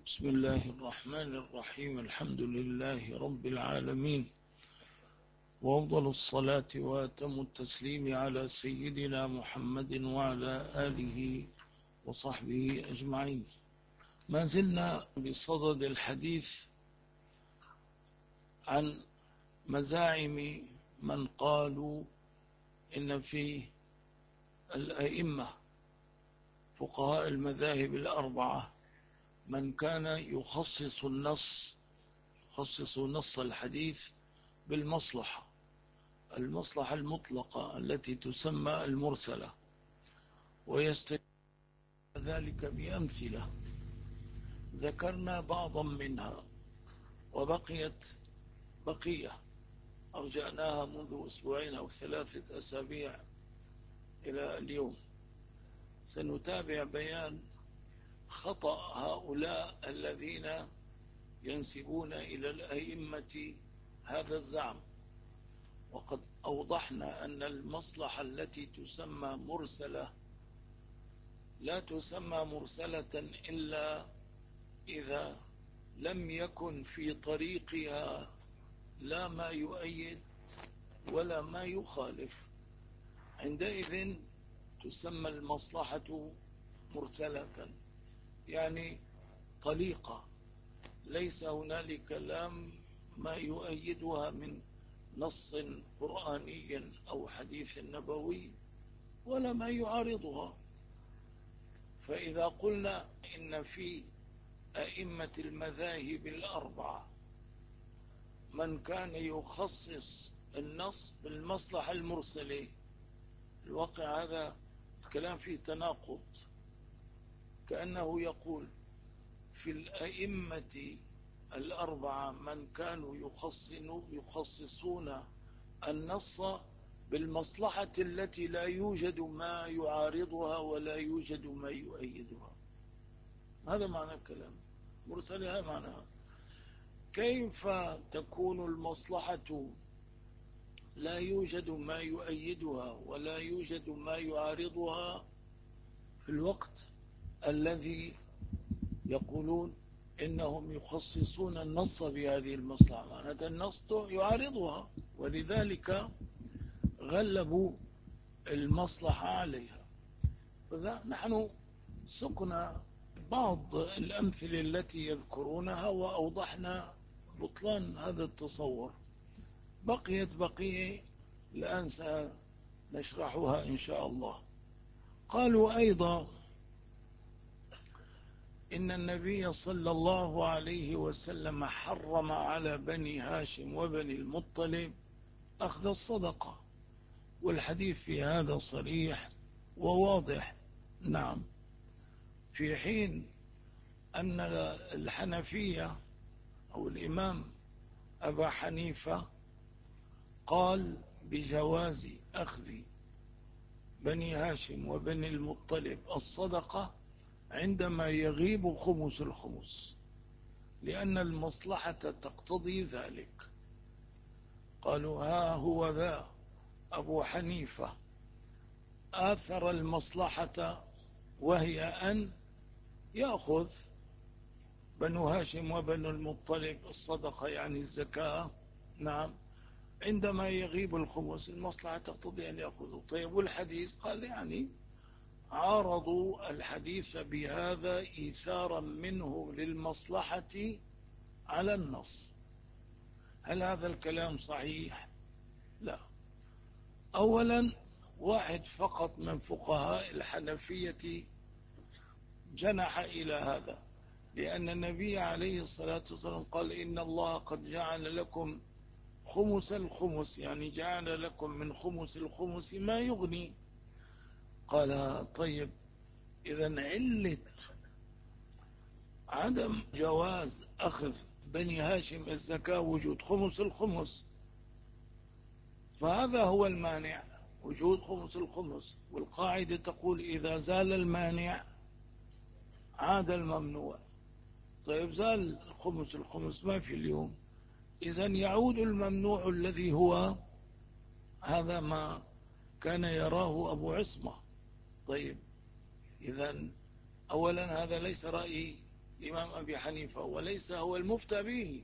بسم الله الرحمن الرحيم. الحمد لله رب العالمين، وأفضل الصلاة وأتم التسليم على سيدنا محمد وعلى آله وصحبه أجمعين. ما زلنا بصدد الحديث عن مزاعم من قالوا إن في الأئمة فقهاء المذاهب الأربعة من كان يخصص نص الحديث بالمصلحة المطلقة التي تسمى المرسلة، ويستدل ذلك بأمثلة ذكرنا بعضا منها، بقية أرجعناها منذ أسبوعين أو 3 أسابيع إلى اليوم. سنتابع بيان خطأ هؤلاء الذين ينسبون إلى الأئمة هذا الزعم. وقد أوضحنا أن المصلحة التي تسمى مرسلة لا تسمى مرسلة إلا إذا لم يكن في طريقها لا ما يؤيد ولا ما يخالف، عندئذ تسمى المصلحة مرسلة، يعني طليقة ليس هنالك لا ما يؤيدها من نص قرآني أو حديث نبوي ولا ما يعارضها. فإذا قلنا إن في أئمة المذاهب الأربعة من كان يخصص النص بالمصلحة المرسلة، الواقع هذا الكلام فيه تناقض، كأنه يقول في الأئمة الأربعة من كانوا يخصصون النص بالمصلحة التي لا يوجد ما يعارضها ولا يوجد ما يؤيدها. هذا معنى الكلام مرسل. هذا معنى كيف تكون المصلحة لا يوجد ما يؤيدها ولا يوجد ما يعارضها في الوقت الذي يقولون إنهم يخصصون النص بهذه المصلحة؟ معنى النص يعارضها، ولذلك غلبوا المصلحة عليها. فذا نحن سقنا بعض الأمثلة التي يذكرونها وأوضحنا بطلان هذا التصور. بقيت بقية الآن سنشرحها إن شاء الله. قالوا أيضا إن النبي صلى الله عليه وسلم حرم على بني هاشم وبني المطلب أخذ الصدقة، والحديث في هذا صريح وواضح. نعم، في حين أن الحنفية أو الإمام أبا حنيفة قال بجواز أخذ بني هاشم وبني المطلب الصدقة عندما يغيب خمس الخمس، لأن المصلحة تقتضي ذلك. قالوا ها هو ذا أبو حنيفة آثر المصلحة، وهي أن يأخذ بنو هاشم وبنو المطلب الصدقة يعني الزكاة. نعم، عندما يغيب الخمس المصلحة تقتضي أن يأخذوا. طيب، والحديث قال يعني عارضوا الحديث بهذا إيثارا منه للمصلحة على النص. هل هذا الكلام صحيح؟ لا. أولا، واحد فقط من فقهاء الحنفية جنح إلى هذا، لأن النبي عليه الصلاة والسلام قال إن الله قد جعل لكم خمس الخمس، يعني جعل لكم من خمس الخمس ما يغني. قال طيب، إذن علة عدم جواز أخذ بني هاشم الزكاة وجود خمس الخمس، فهذا هو المانع، وجود خمس الخمس. والقاعدة تقول إذا زال المانع عاد الممنوع. طيب، زال الخمس ما في اليوم، إذن يعود الممنوع الذي هو هذا ما كان يراه أبو عصمة. طيب، إذن أولا هذا ليس رأي الإمام أبي حنيفة، وليس هو المفتى به،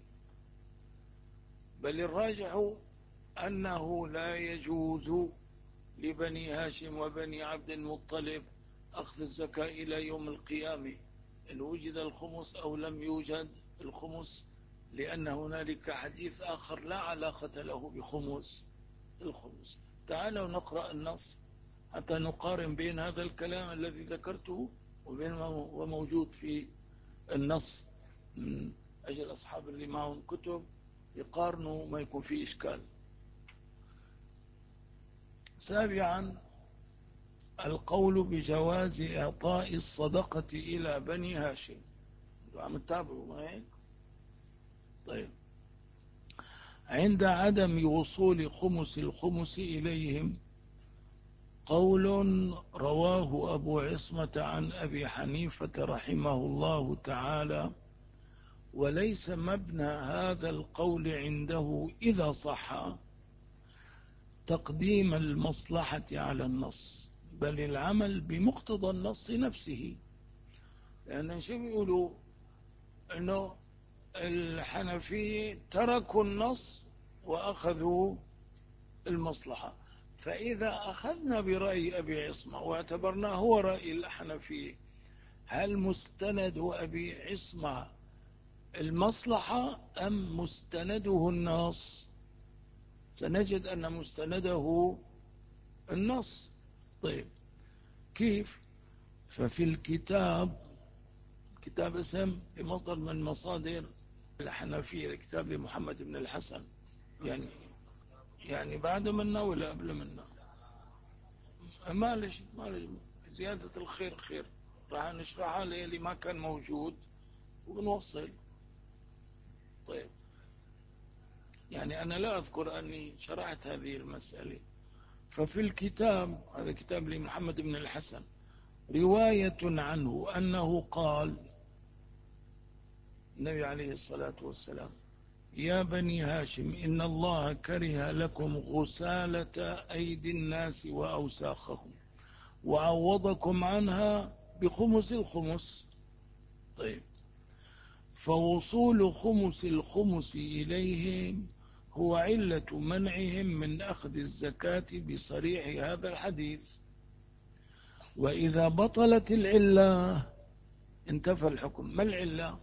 بل الراجح أنه لا يجوز لبني هاشم وبني عبد المطلب أخذ الزكاة إلى يوم القيامة، إن وجد الخمس أو لم يوجد الخمس، لأن هنالك حديث آخر لا علاقة له بخمس الخمس. تعالوا نقرأ النص حتى نقارن بين هذا الكلام الذي ذكرته وبين ما هو موجود في النص، من أجل أصحاب اللي معهم كتب يقارنوا ما يكون فيه إشكال. سابعا، القول بجواز إعطاء الصدقة إلى بني هاشم. عم تتابعوا ما هيك؟ طيب، عند عدم وصول خمس الخمس إليهم، قول رواه أبو عصمة عن أبي حنيفة رحمه الله تعالى، وليس مبنى هذا القول عنده إذا صح تقديم المصلحة على النص، بل العمل بمقتضى النص نفسه. لأن شو بيقولوا؟ أنه الحنفية تركوا النص وأخذوا المصلحة، فإذا أخذنا برأي أبي عصمة واعتبرناه هو رأي الحنفية، هل مستند أبي عصمة المصلحة أم مستنده النص؟ سنجد أن مستنده النص. طيب، كيف؟ ففي الكتاب، كتاب اسم بمصدر من مصادر الحنفية، كتاب لمحمد بن الحسن، يعني بعد منا ولا قبل منا؟ معلش زيادة الخير خير، راح نشرحها اللي ما كان موجود ونوصل. طيب، يعني أنا لا أذكر أني شرحت هذه المسألة. ففي الكتاب، هذا كتاب لمحمد بن الحسن، رواية عنه أنه قال النبي عليه الصلاة والسلام: يا بني هاشم إن الله كره لكم غسالة أيدي الناس وأوساخهم وعوضكم عنها بخمس الخمس. طيب، فوصول خمس الخمس إليهم هو علة منعهم من أخذ الزكاة بصريح هذا الحديث، وإذا بطلت العلة انتفى الحكم. ما العلة؟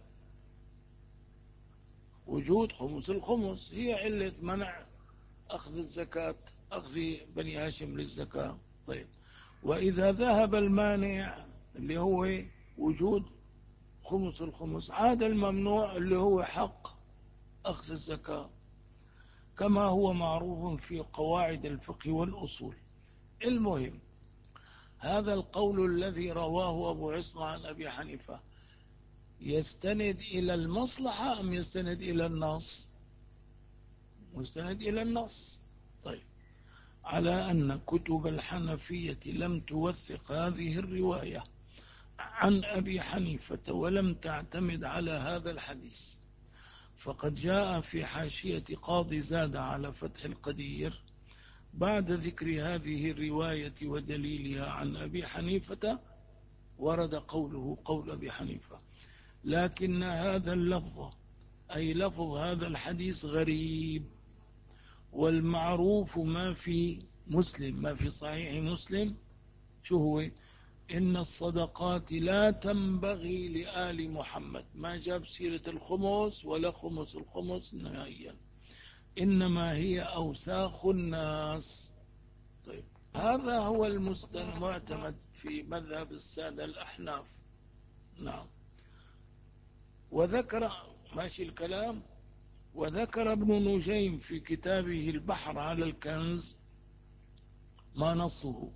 وجود خمس الخمس هي علة منع أخذ الزكاة، أخذ بني هاشم للزكاة. طيب، وإذا ذهب المانع اللي هو وجود خمس الخمس، عاد الممنوع اللي هو حق أخذ الزكاة، كما هو معروف في قواعد الفقه والأصول. المهم، هذا القول الذي رواه أبو عصمة عن أبي حنيفة يستند إلى المصلحة أم يستند إلى النص؟ مستند إلى النص. طيب، على أن كتب الحنفية لم توثق هذه الرواية عن أبي حنيفة ولم تعتمد على هذا الحديث، فقد جاء في حاشية قاضي زاد على فتح القدير بعد ذكر هذه الرواية ودليلها عن أبي حنيفة ورد قوله قول أبي حنيفة، لكن هذا اللفظ أي لفظ هذا الحديث غريب، والمعروف ما في مسلم، ما في صحيح مسلم، شو هو؟ إن الصدقات لا تنبغي لآل محمد. ما جاب سيرة الخمس ولا خمس الخمس نهائيا، إنما هي أوساخ الناس. طيب، هذا هو المعتمد في مذهب السادة الأحناف. نعم. وذكر، ماشي الكلام، وذكر ابن نجيم في كتابه البحر على الكنز ما نصه،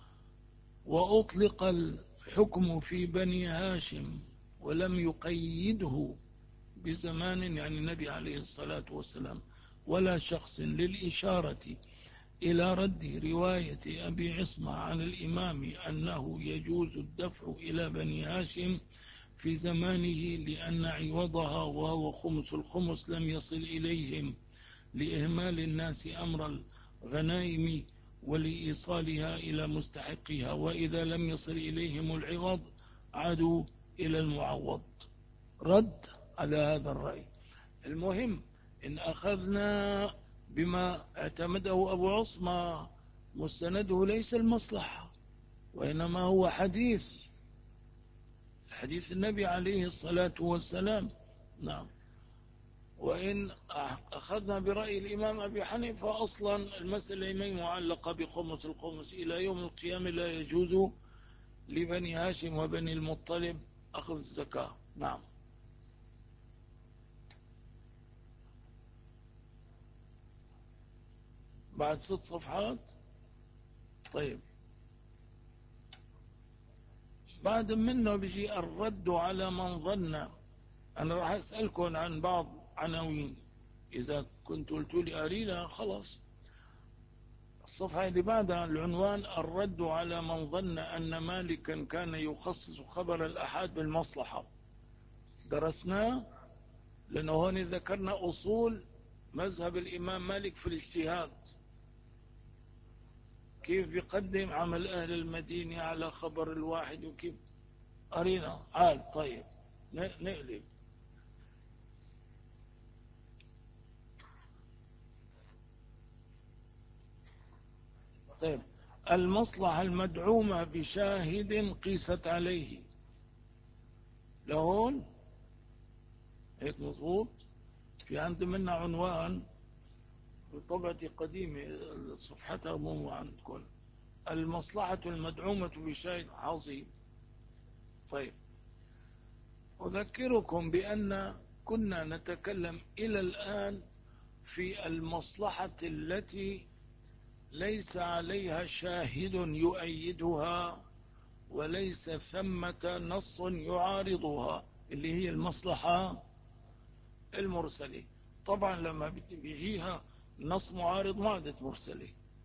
وأطلق الحكم في بني هاشم ولم يقيده بزمان، يعني النبي عليه الصلاة والسلام، ولا شخص، للإشارة إلى رد رواية أبي عصمة عن الإمام أنه يجوز الدفع إلى بني هاشم في زمانه، لأن عوضها وهو خمس الخمس لم يصل إليهم لإهمال الناس أمر الغنائم ولإيصالها إلى مستحقها، وإذا لم يصل إليهم العوض عادوا إلى المعوض. رد على هذا الرأي. المهم إن أخذنا بما اعتمده أبو عصمة مستنده ليس المصلحة، وإنما هو حديث النبي عليه الصلاة والسلام. نعم. وإن أخذنا برأي الإمام أبي حنيفة أصلا المسألة ما معلقة بخمس الخمس إلى يوم القيامة، لا يجوز لبني هاشم وبني المطلب أخذ الزكاة. نعم. بعد 6 صفحات. طيب، بعد منه بيجي الرد على من ظن. أنا راح أسألكم عن بعض عناوين، إذا كنت قلت لي أرينا خلاص. الصفحة اللي بعدها العنوان الرد على من ظن أن مالكا كان يخصص خبر الأحاد بالمصلحة. درسناه لأنه هون ذكرنا أصول مذهب الإمام مالك في الاجتهاد، كيف بيقدم عمل أهل المدينة على خبر الواحد وكيف. أرينا عال. طيب نقلب. طيب، المصلحة المدعومة بشاهد قيست عليه. لهون هيك مظبوط. في عندي منا عنوان بطبعة قديمة، صفحتها مو عندكم. المصلحة المدعومة بشاهد عظيم. طيب، أذكركم بأن كنا نتكلم إلى الآن في المصلحة التي ليس عليها شاهد يؤيدها وليس ثمة نص يعارضها، اللي هي المصلحة المرسلة. طبعا لما بيجيها نص معارض ما عادت مرسلة.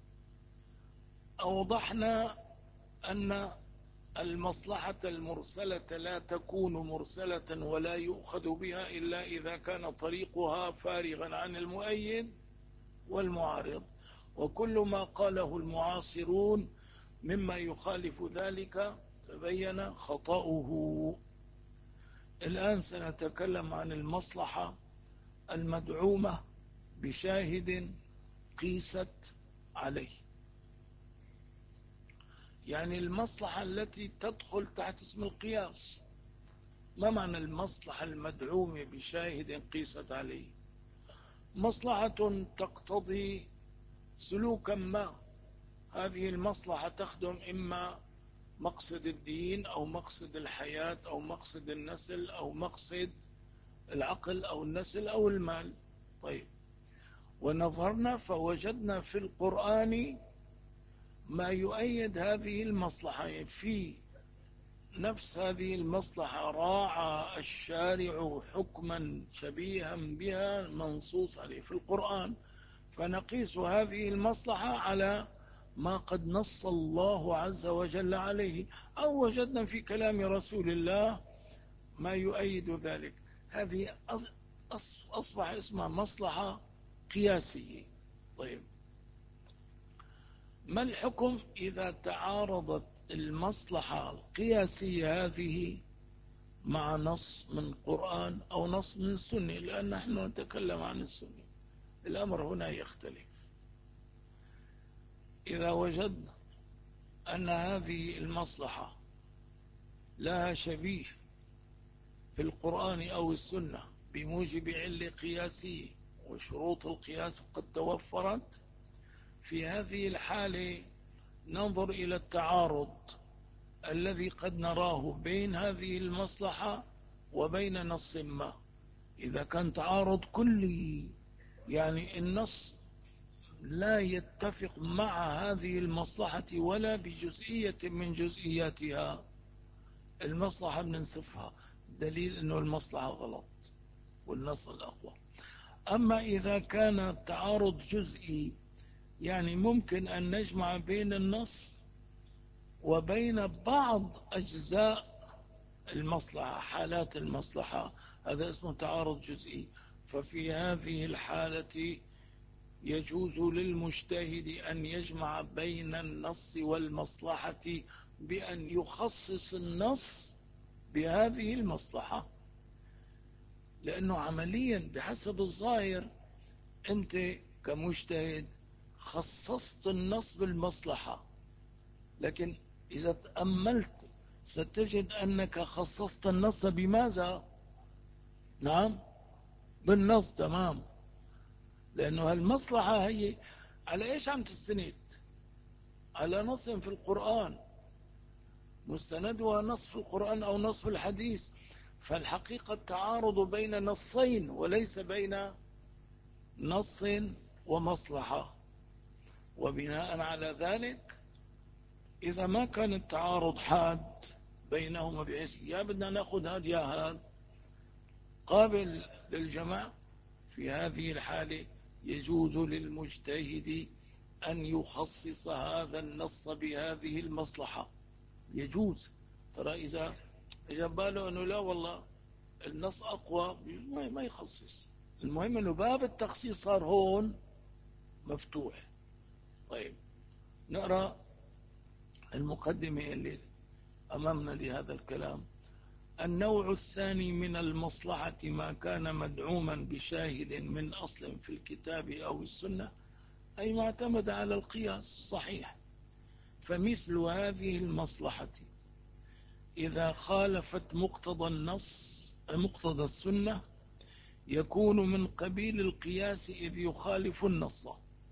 أوضحنا أن المصلحة المرسلة لا تكون مرسلة ولا يؤخذ بها إلا إذا كان طريقها فارغا عن المؤيد والمعارض، وكل ما قاله المعاصرون مما يخالف ذلك تبين خطأه. الآن سنتكلم عن المصلحة المدعومة بشاهد قيست عليه، يعني المصلحة التي تدخل تحت اسم القياس. ما معنى المصلحة المدعومة بشاهد قيست عليه؟ مصلحة تقتضي سلوكا ما. هذه المصلحة تخدم إما مقصد الدين أو مقصد الحياة أو مقصد النسل أو مقصد العقل أو النسل أو المال. طيب، ونظرنا فوجدنا في القرآن ما يؤيد هذه المصلحة. في نفس هذه المصلحة راعى الشارع حكما شبيها بها منصوص عليه في القرآن، فنقيس هذه المصلحة على ما قد نص الله عز وجل عليه، أو وجدنا في كلام رسول الله ما يؤيد ذلك. هذه أصبح اسمها مصلحة قياسية. طيب، ما الحكم إذا تعارضت المصلحة القياسية هذه مع نص من القرآن أو نص من السنة؟ لأن نحن نتكلم عن السنة. الأمر هنا يختلف. إذا وجدنا أن هذه المصلحة لها شبيه في القرآن أو السنة بموجب علة قياسية وشروط القياس قد توفرت، في هذه الحالة ننظر إلى التعارض الذي قد نراه بين هذه المصلحة وبين نص ما. إذا كان تعارض كلي، يعني النص لا يتفق مع هذه المصلحة ولا بجزئية من جزئياتها، المصلحة بننسفها، دليل أنه المصلحة غلط والنص الأقوى. أما إذا كان التعارض جزئي، يعني ممكن أن نجمع بين النص وبين بعض أجزاء المصلحة، حالات المصلحة، هذا اسمه تعارض جزئي. ففي هذه الحالة يجوز للمجتهد أن يجمع بين النص والمصلحة بأن يخصص النص بهذه المصلحة. لأنه عمليا بحسب الظاهر أنت كمجتهد خصصت النص بالمصلحة، لكن إذا تأملت ستجد أنك خصصت النص بماذا؟ نعم، بالنص. تمام. لأنه المصلحة هي على إيش عم تستند؟ على نص في القرآن، مستندها نص في القرآن أو نص في الحديث. فالحقيقة التعارض بين نصين وليس بين نص ومصلحة. وبناء على ذلك إذا ما كان التعارض حاد بينهما بحيث يا بدنا نأخذ هذا يا هذا قابل للجمع، في هذه الحالة يجوز للمجتهد أن يخصص هذا النص بهذه المصلحة. يجوز. ترى إذا باله أنه لا والله النص أقوى ما يخصص. المهم أنه باب التخصيص صار هون مفتوح. طيب نقرأ المقدمة اللي أمامنا لهذا الكلام. النوع الثاني من المصلحة ما كان مدعوما بشاهد من أصل في الكتاب أو السنة، أي معتمد على القياس الصحيح. فمثل هذه المصلحة إذا خالفت مقتضى النص مقتضى السنة يكون من قبيل القياس إذ يخالف النص.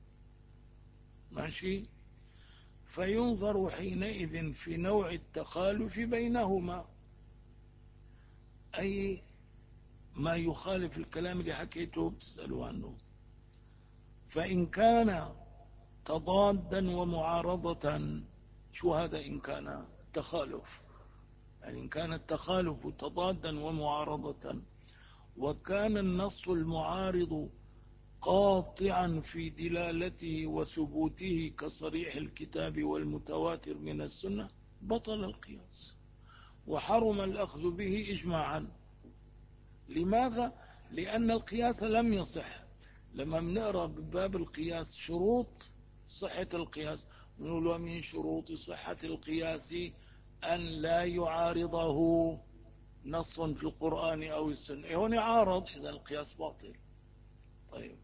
ماشي. فينظر حينئذ في نوع التخالف بينهما، أي ما يخالف الكلام اللي حكيته بتسألوا عنه. فإن كان تضادا ومعارضة، شو هذا إن كان تخالف؟ يعني إن كان التخالف تضادا ومعارضة وكان النص المعارض قاطعا في دلالته وثبوته كصريح الكتاب والمتواتر من السنة، بطل القياس وحرم الأخذ به إجماعا. لماذا؟ لأن القياس لم يصح. لما بنقرأ بباب القياس شروط صحة القياس نقول ومن شروط صحة القياس أن لا يعارضه نص في القرآن أو السنة. هون يعارض، إذا القياس باطل. طيب،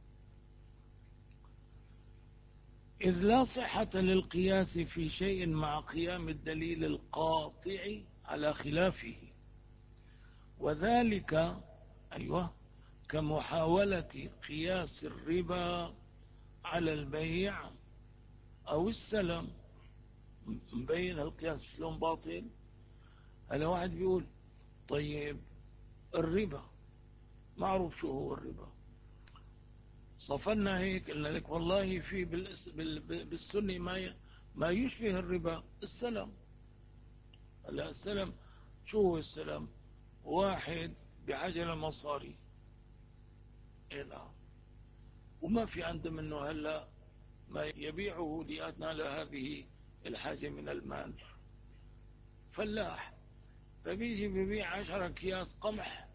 إذ لا صحة للقياس في شيء مع قيام الدليل القاطع على خلافه، وذلك أيوه كمحاولة قياس الربا على البيع أو السلم. مبين القياس شلون باطل. هلا واحد بيقول طيب الربا معروف شو هو الربا، صفنا هيك قلنا لك والله في بالسنة ما يشبه الربا، السلم. هلا السلم شو هو السلم؟ واحد بحاجة لمصاري، وما في عنده منه هلا ما يبيعه لأدنى لهذه الحاجة من المال. فلاح فبيجي ببيع 10 أكياس قمح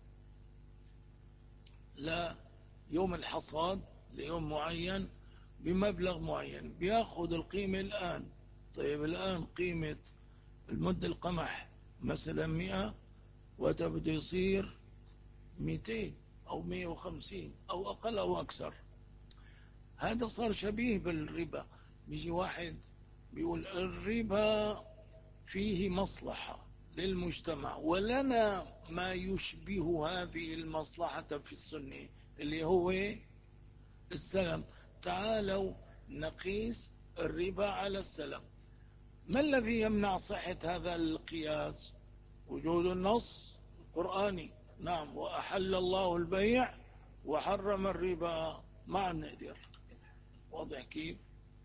ليوم الحصاد ليوم معين بمبلغ معين، بياخذ القيمة الآن. طيب الآن قيمة المد القمح مثلا 100، وتبدو يصير 200 أو 150 أو أقل أو أكثر. هذا صار شبيه بالربا. بيجي واحد بيقول الربا فيه مصلحة للمجتمع ولنا ما يشبه هذه المصلحة في السنة اللي هو السلم. تعالوا نقيس الربا على السلم. ما الذي يمنع صحة هذا القياس؟ وجود النص القرآني. نعم، وأحل الله البيع وحرم الربا، ما نقدر. واضح كيف؟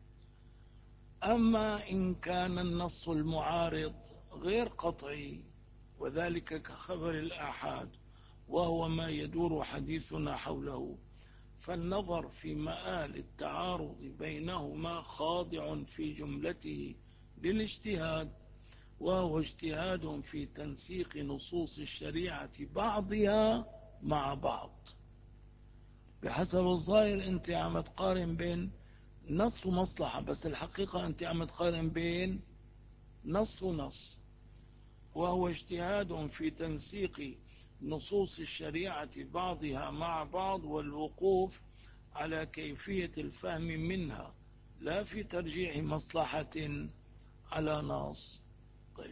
أما إن كان النص المعارض غير قطعي، وذلك كخبر الآحاد وهو ما يدور حديثنا حوله، فالنظر في مآل التعارض بينهما خاضع في جملته للاجتهاد، وهو اجتهاد في تنسيق نصوص الشريعة بعضها مع بعض. بحسب الظاهر أنت عم تقارن بين نص ومصلحة، بس الحقيقة أنت عم تقارن بين نص ونص، وهو اجتهاد في تنسيق نصوص الشريعة بعضها مع بعض والوقوف على كيفية الفهم منها، لا في ترجيح مصلحة على نص. طيب،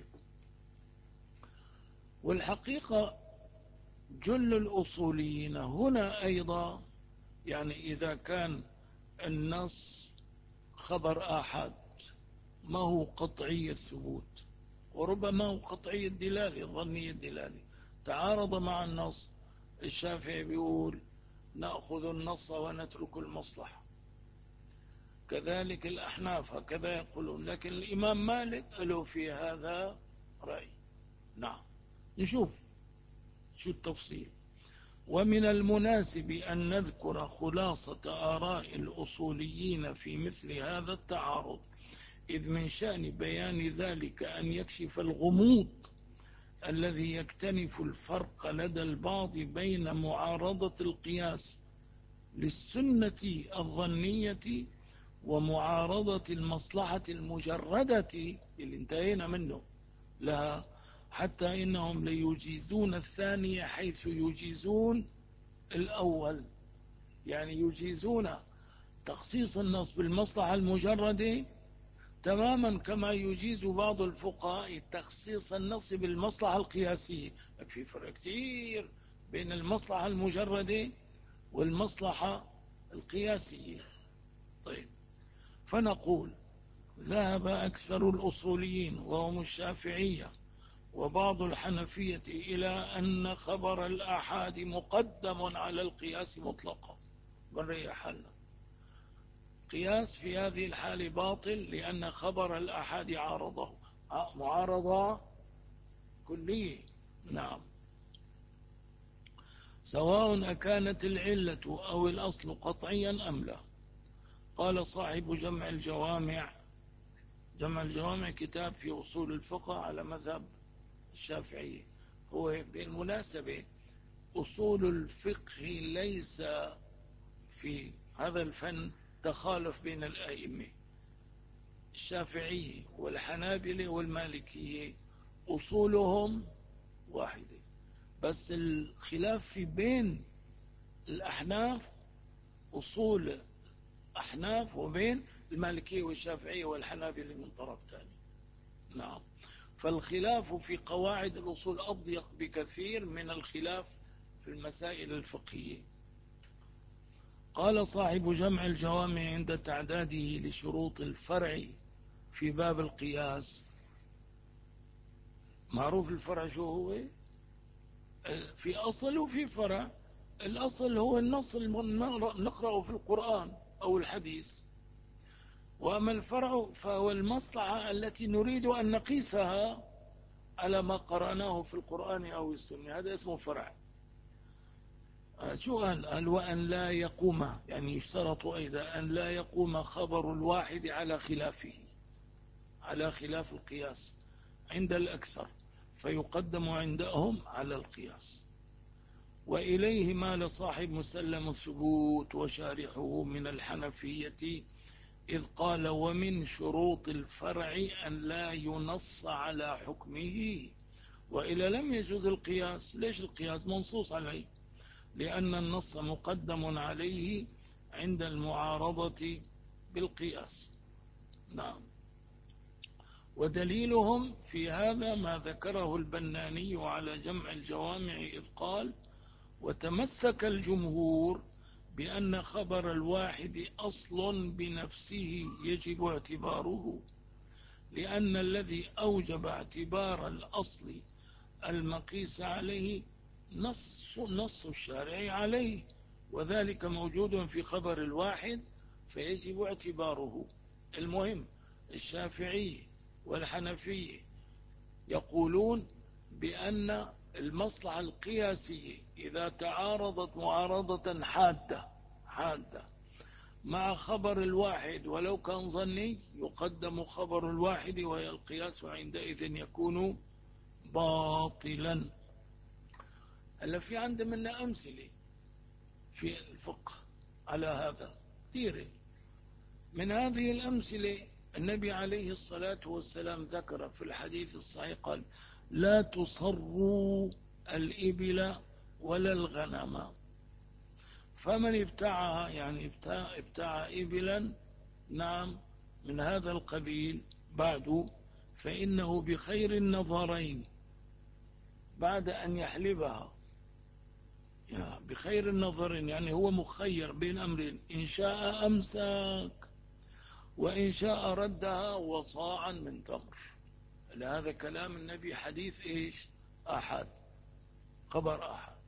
والحقيقة جل الأصوليين هنا أيضا، يعني إذا كان النص خبر آحاد ما هو قطعي الثبوت، وربما هو قطعي الدلالة، ظني الدلالة، تعارض مع النص، الشافعي بيقول نأخذ النص ونترك المصلحة، كذلك الأحناف هكذا يقولون، لكن الإمام مالك له في هذا رأي. نعم، نشوف شو التفصيل. ومن المناسب أن نذكر خلاصة آراء الأصوليين في مثل هذا التعارض، إذ من شأن بيان ذلك أن يكشف الغموض الذي يكتنف الفرق لدى البعض بين معارضة القياس للسنة الظنية ومعارضة المصلحة المجردة اللي انتهينا منه لها، حتى إنهم ليجيزون الثانية حيث يجيزون الأول، يعني يجيزون تخصيص النص بالمصلحة المجردة تماما كما يجيز بعض الفقهاء تخصيص النص بالمصلحة القياسية. في فرق كثير بين المصلحة المجردة والمصلحة القياسية. طيب، فنقول ذهب أكثر الأصوليين وهم الشافعية وبعض الحنفية إلى أن خبر الآحاد مقدم على القياس مطلقا. بريح حالنا، قياس في هذه الحالة باطل لأن خبر الآحاد عارضه معارضة كلية. نعم، سواء أكانت العلة أو الأصل قطعيا أم لا. قال صاحب جمع الجوامع، جمع الجوامع كتاب في أصول الفقه على مذهب الشافعية. هو بالمناسبة أصول الفقه ليس في هذا الفن تخالف بين الأئمة، الشافعية والحنابلة والمالكية أصولهم واحدة، بس الخلاف في بين الأحناف، أصول أحناف وبين المالكية والشافعية والحنابلة من طرف ثاني. نعم، فالخلاف في قواعد الأصول أضيق بكثير من الخلاف في المسائل الفقهية. قال صاحب جمع الجوامع عند تعداده لشروط الفرع في باب القياس، معروف الفرع شو هو؟ في أصل وفي فرع. الأصل هو النص نقرأه في القرآن أو الحديث، وأما الفرع فهو المصلحة التي نريد أن نقيسها على ما قرأناه في القرآن أو السنة، هذا اسمه فرع. شو قال وأن لا يقوم، يعني يشترط أيضا أن لا يقوم خبر الواحد على خلافه، على خلاف القياس عند الأكثر، فيقدم عندهم على القياس. وإليه مال صاحب مسلم الثبوت وشارحه من الحنفية، إذ قال ومن شروط الفرع أن لا ينص على حكمه، وإلا لم يجوز القياس. ليش القياس منصوص عليه؟ لأن النص مقدم عليه عند المعارضة بالقياس. نعم، ودليلهم في هذا ما ذكره البناني على جمع الجوامع، إذ قال وتمسك الجمهور بأن خبر الواحد أصل بنفسه يجب اعتباره، لأن الذي أوجب اعتبار الأصل المقيس عليه نص الشارع عليه، وذلك موجود في خبر الواحد فيجب اعتباره. المهم الشافعي والحنفية يقولون بأن المصلحة القياسية إذا تعارضت معارضة حادة مع خبر الواحد ولو كان ظني، يقدم خبر الواحد وهي القياس، وعندئذ يكون باطلا. هلا في عندنا أمثلة في الفقه على هذا كثيرة. من هذه الأمثلة النبي عليه الصلاة والسلام ذكر في الحديث الصحيح قال لا تصروا الإبل ولا الغنم. فمن ابتاعها يعني ابتاع إبلا نعم من هذا القبيل بعد، فإنه بخير النظرين بعد أن يحلبها. بخير النظرين يعني هو مخير بين أمرين، إن شاء أمسك وإن شاء ردها وصاعا من تمر. لهذا كلام النبي حديث إيش؟ أحد، خبر أحد.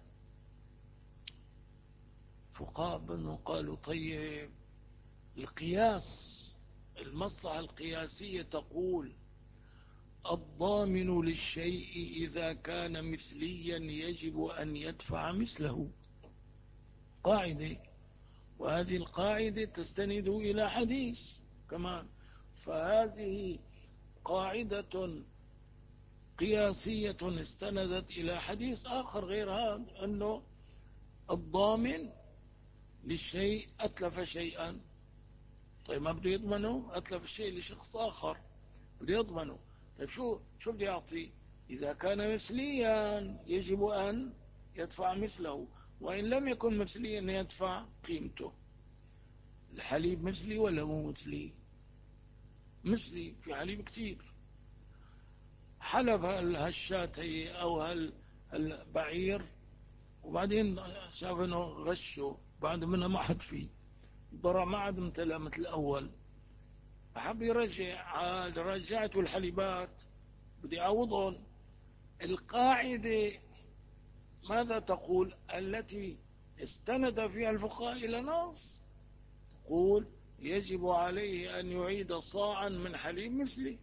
فقابل قالوا طيب القياس، المصلحة القياسية تقول الضامن للشيء إذا كان مثليا يجب أن يدفع مثله، قاعدة، وهذه القاعدة تستند إلى حديث كمان. فهذه قاعدة قياسية استندت إلى حديث آخر غير هذا، أنه الضامن للشيء أتلف شيئا، طيب ما بده يضمنه؟ أتلف الشيء لشخص آخر بده يضمنه، طيب شو بده يعطي؟ إذا كان مثليا يجب أن يدفع مثله، وإن لم يكن مثليا يدفع قيمته. الحليب مثلي ولا مو مثلي؟ مثلي، في حليب كتير. حلب هالشاة هي أو هالبعير، وبعدين شاف انه غشه بعد منها ما حد فيه، ضرع ما عاد امتلأ مثل الأول، أحب يرجع، عاد رجعته الحليبات بدي أعوضهم. القاعدة ماذا تقول التي استند فيها الفقهاء إلى نص؟ تقول يجب عليه أن يعيد صاعا من حليب مثله.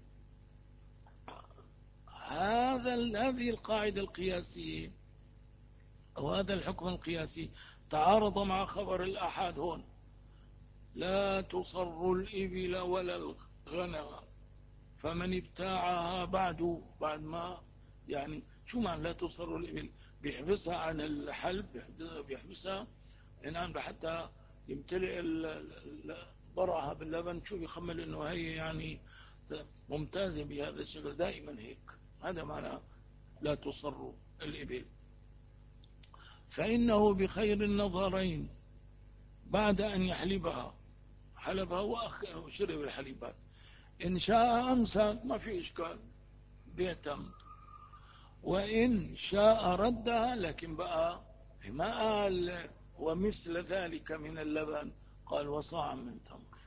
هذه القاعدة القياسية أو هذا الحكم القياسي تعارض مع خبر الأحاد هون، لا تصر الإبل ولا الغنم، فمن ابتاعها بعد ما، يعني شو معنى لا تصر الإبل؟ بيحبسها عن الحلب، بيحبسها نعم حتى يمتلئ ضرعها باللبن، شو بيخمل انه هي يعني ممتازة بهذا الشكل دائما هيك، هذا معنى لا تصر الإبل. فإنه بخير النظرين بعد أن يحلبها، حلبها وشرب الحليبات، إن شاء أمسك ما في إشكال بيتم، وإن شاء ردها، لكن بقى ما قال ومثل ذلك من اللبن، قال وصاعا من تمر.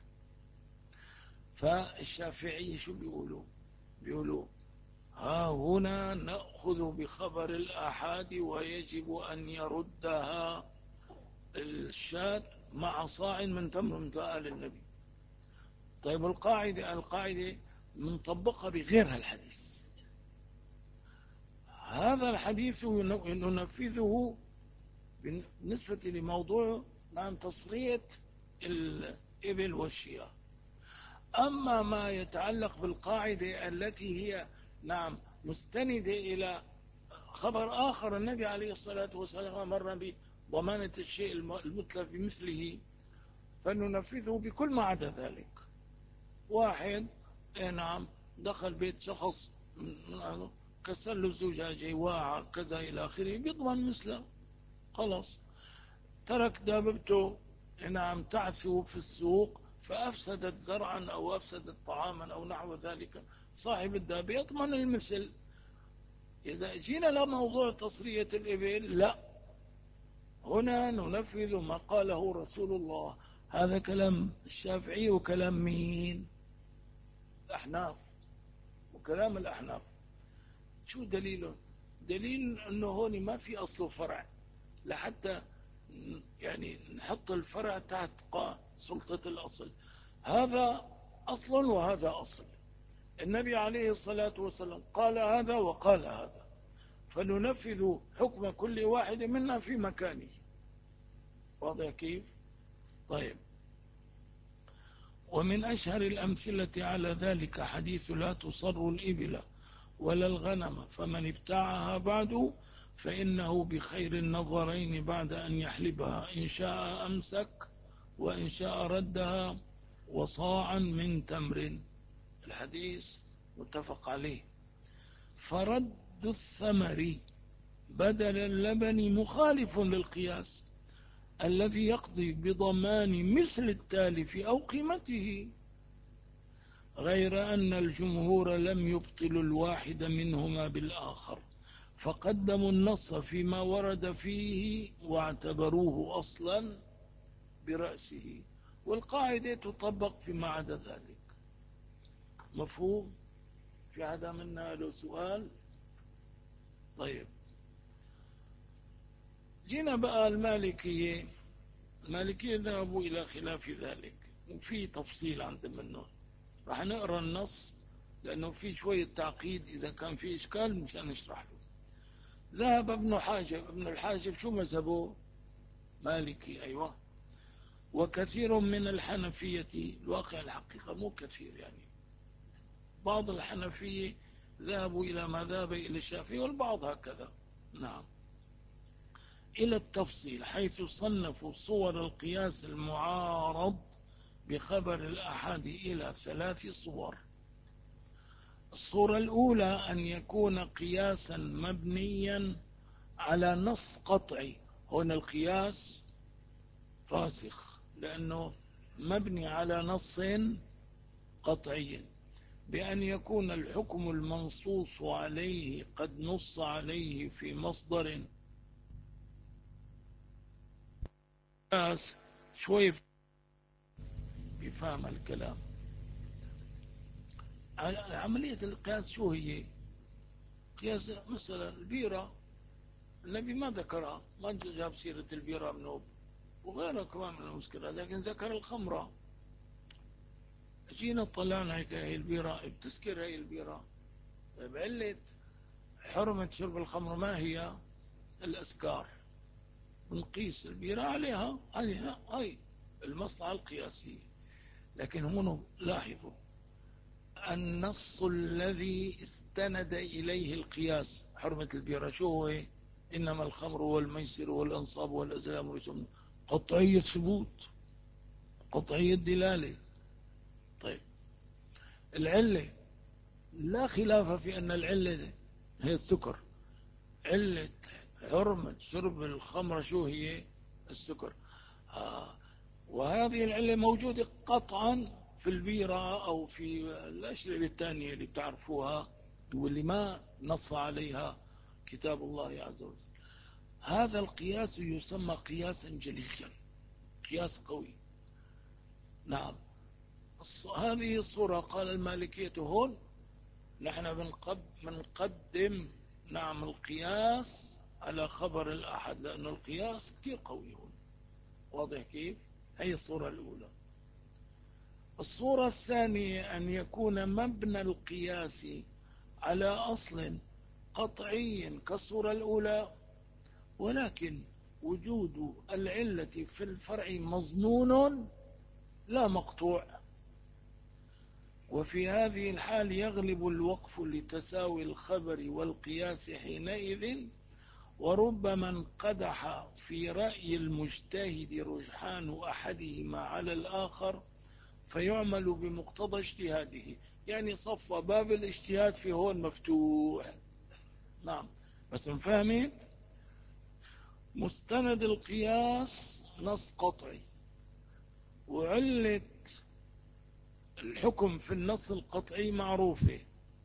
فالشافعي شو بيقولوا ها هنا نأخذ بخبر الآحاد ويجب أن يردها الشاة مع صاع من تمر مثل قال النبي. طيب القاعدة منطبقة بغير هالحديث، هذا الحديث ننفذه بالنسبة لموضوع نعم تصرية الإبل والشياه. أما ما يتعلق بالقاعدة التي هي نعم مستندة إلى خبر آخر، النبي عليه الصلاة والسلام مر بضمانة الشيء المتلف بمثله، فننفذه بكل ما عدا ذلك. واحد نعم دخل بيت شخص كسر له زجاجة واعة كذا إلى آخره، بيضمن مثله، خلاص. ترك دابته نعم تعثو في السوق فأفسدت زرعا أو أفسدت طعاما أو نحو ذلك، صاحب الدابة يضمن المثل. إذا جينا لموضوع تصرية الإبل، لا، هنا ننفذ ما قاله رسول الله. هذا كلام الشافعي وكلام مين؟ الأحناف، وكلام الأحناف. شو دليله؟ دليل أنه هون ما في أصل فرع، لحتى يعني نحط الفرع تحت سلطة الأصل. هذا أصل وهذا أصل، النبي عليه الصلاة والسلام قال هذا وقال هذا، فننفذ حكم كل واحد منا في مكانه. واضح كيف؟ طيب، ومن أشهر الأمثلة على ذلك حديث لا تصر الإبل ولا الغنم، فمن ابتاعها بعد فإنه بخير النظرين بعد أن يحلبها، إن شاء أمسك وإن شاء ردها وصاعا من تمر. الحديث متفق عليه. فرد الثمر بدل اللبن مخالف للقياس الذي يقضي بضمان مثل التالف أو قيمته، غير أن الجمهور لم يبطلوا الواحد منهما بالآخر، فقدموا النص فيما ورد فيه واعتبروه أصلا برأسه، والقاعدة تطبق فيما عدا ذلك. مفهوم؟ في هذا منا له سؤال؟ طيب، جينا بقى المالكية ذهبوا إلى خلاف ذلك، وفي تفصيل عند منه. راح نقرأ النص لأنه في شوية تعقيد، إذا كان في إشكال مش نشرح له. ذهب ابن الحاجب شو مذهبه؟ مالكي، أيوة. وكثير من الحنفية، الواقع الحقيقة مو كثير، يعني بعض الحنفية ذهبوا إلى ما ذهب إلى الشافعي، والبعض هكذا، نعم، إلى التفصيل، حيث صنفوا صور القياس المعارض بخبر الأحد إلى 3 صور. الصورة الأولى أن يكون قياسا مبنيا على نص قطعي. هنا القياس راسخ لأنه مبني على نص قطعي، بأن يكون الحكم المنصوص عليه قد نص عليه في مصدر. شوي بفهم الكلام. عملية القياس شو هي؟ قياس مثلا البيرة، النبي ما ذكرها، ما جاب سيرة البيرة منوب وغيرها كمان من المسكرات، لكن ذكر الخمرة. جينا طلعنا هيك هي البيرة بتسكر، هي البيرة. طيب علة حرمة شرب الخمر ما هي؟ الأسكار. بنقيس البيرة عليها، هي المصلحة القياسية. لكن هنا لاحظوا النص الذي استند إليه القياس حرمة البيرة شو هو؟ إنما الخمر والميسر والأنصاب والأزلام رجس، قطعي الثبوت، قطعي الدلالة. طيب العلة لا خلاف في أن العلة هي السكر. علة حرمة شرب الخمر شو هي؟ السكر. وهذه العلة موجودة قطعا في البيرة أو في الأشربة الثانية اللي بتعرفوها واللي ما نص عليها كتاب الله عز وجل. هذا القياس يسمى قياسا جليا، قياس قوي. نعم، هذه الصورة قال المالكية هون نحن بنقدم نعم القياس على خبر الأحد، لأن القياس كتير قوي هون. واضح كيف؟ هي الصورة الأولى. الصورة الثانية أن يكون مبنى القياس على أصل قطعي كالصورة الأولى، ولكن وجود العلة في الفرع مظنون لا مقطوع، وفي هذه الحال يغلب الوقف لتساوي الخبر والقياس حينئذ، وربما انقدح في رأي المجتهد رجحان أحدهما على الآخر فيعمل بمقتضى اجتهاده. يعني صفى باب الاجتهاد في هون مفتوح. نعم، بس مفهمت؟ مستند القياس نص قطعي، وعلة الحكم في النص القطعي معروفة،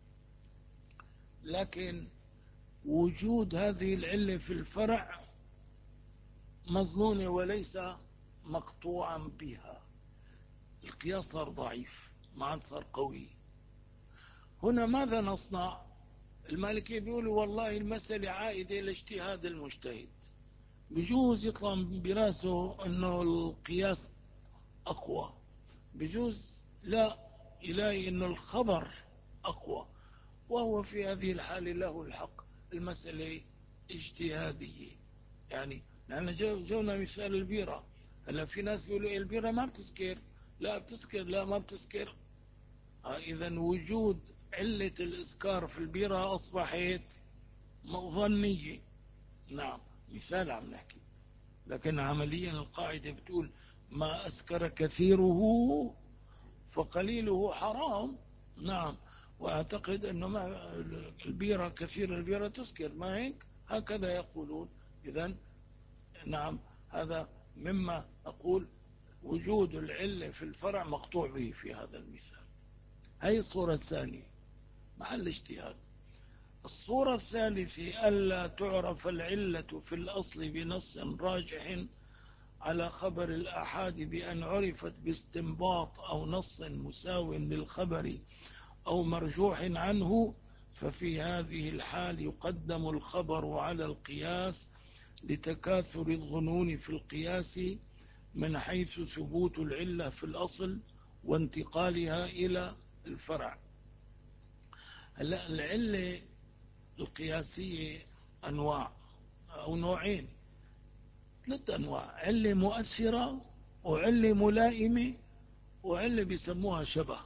لكن وجود هذه العلة في الفرع مظنونة وليس مقطوعا بها. القياس صار ضعيف، ما عاد صار قوي. هنا ماذا نصنع؟ المالكية بيقولوا والله المسألة عائدة لاجتهاد المجتهد، بجوز يطلع براسه انه القياس اقوى، بجوز لا، يلاقي انه الخبر اقوى، وهو في هذه الحالة له الحق. المسألة اجتهادية. يعني لأن جونا مثال البيرة، هلا في ناس بيقولوا إيه البيرة ما بتسكر، لا بتسكر، لا ما بتسكر. إذا وجود علة الإسكار في البيرة أصبحت ظنية. نعم، مثال عم نحكي، لكن عمليا القاعدة بتقول ما أسكر كثيره فقليله حرام. نعم، وأعتقد أنه ما البيرة كثير البيرة تسكر، ما هيك؟ هكذا يقولون. إذن نعم، هذا مما أقول وجود العلة في الفرع مقطوع به في هذا المثال. هذه الصورة الثانية محل اجتهاد. الصورة الثالثة ألا تعرف العلة في الأصل بنص راجح على خبر الآحاد بأن عرفت باستنباط أو نص مساو للخبر أو مرجوح عنه، ففي هذه الحال يقدم الخبر على القياس لتكاثر الظنون في القياس من حيث ثبوت العلة في الأصل وانتقالها إلى الفرع. هلا العلة القياسية أنواع أو نوعين، 3 أنواع: علة مؤثرة، وعلة ملائمة، وعلة بيسموها شبه.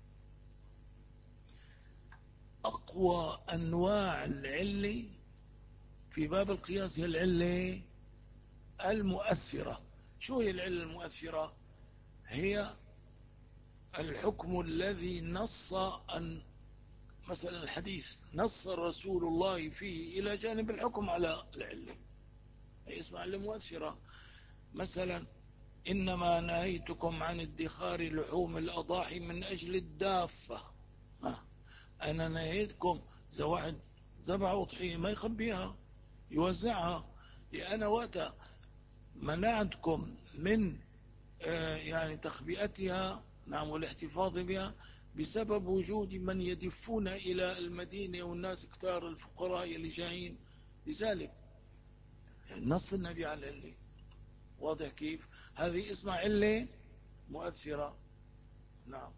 أقوى أنواع العلة في باب القياس هي العلة المؤثرة. شو هي العلة المؤثرة؟ هي الحكم الذي نص أن مثلا الحديث نص رسول الله فيه إلى جانب الحكم على العلة، هي اسمها علة مؤثرة. مثلا إنما نهيتكم عن ادخار لحوم الأضاحي من أجل الدافة. أنا نهيتكم، إذا واحد ذبح أضحية ما يخبيها، يوزعها. لأنا وقتها منعتكم من يعني تخبئتها، نعم، والاحتفاظ بها بسبب وجود من يدفون إلى المدينة والناس كتار الفقراء اللي جايين. لذلك نص النبي على العلة. واضح كيف؟ هذه اسمها علة مؤثرة. نعم.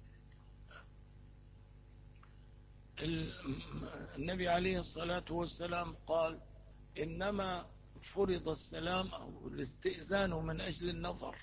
النبي عليه الصلاة والسلام قال إنما فرض السلام أو الاستئذان من أجل النظر.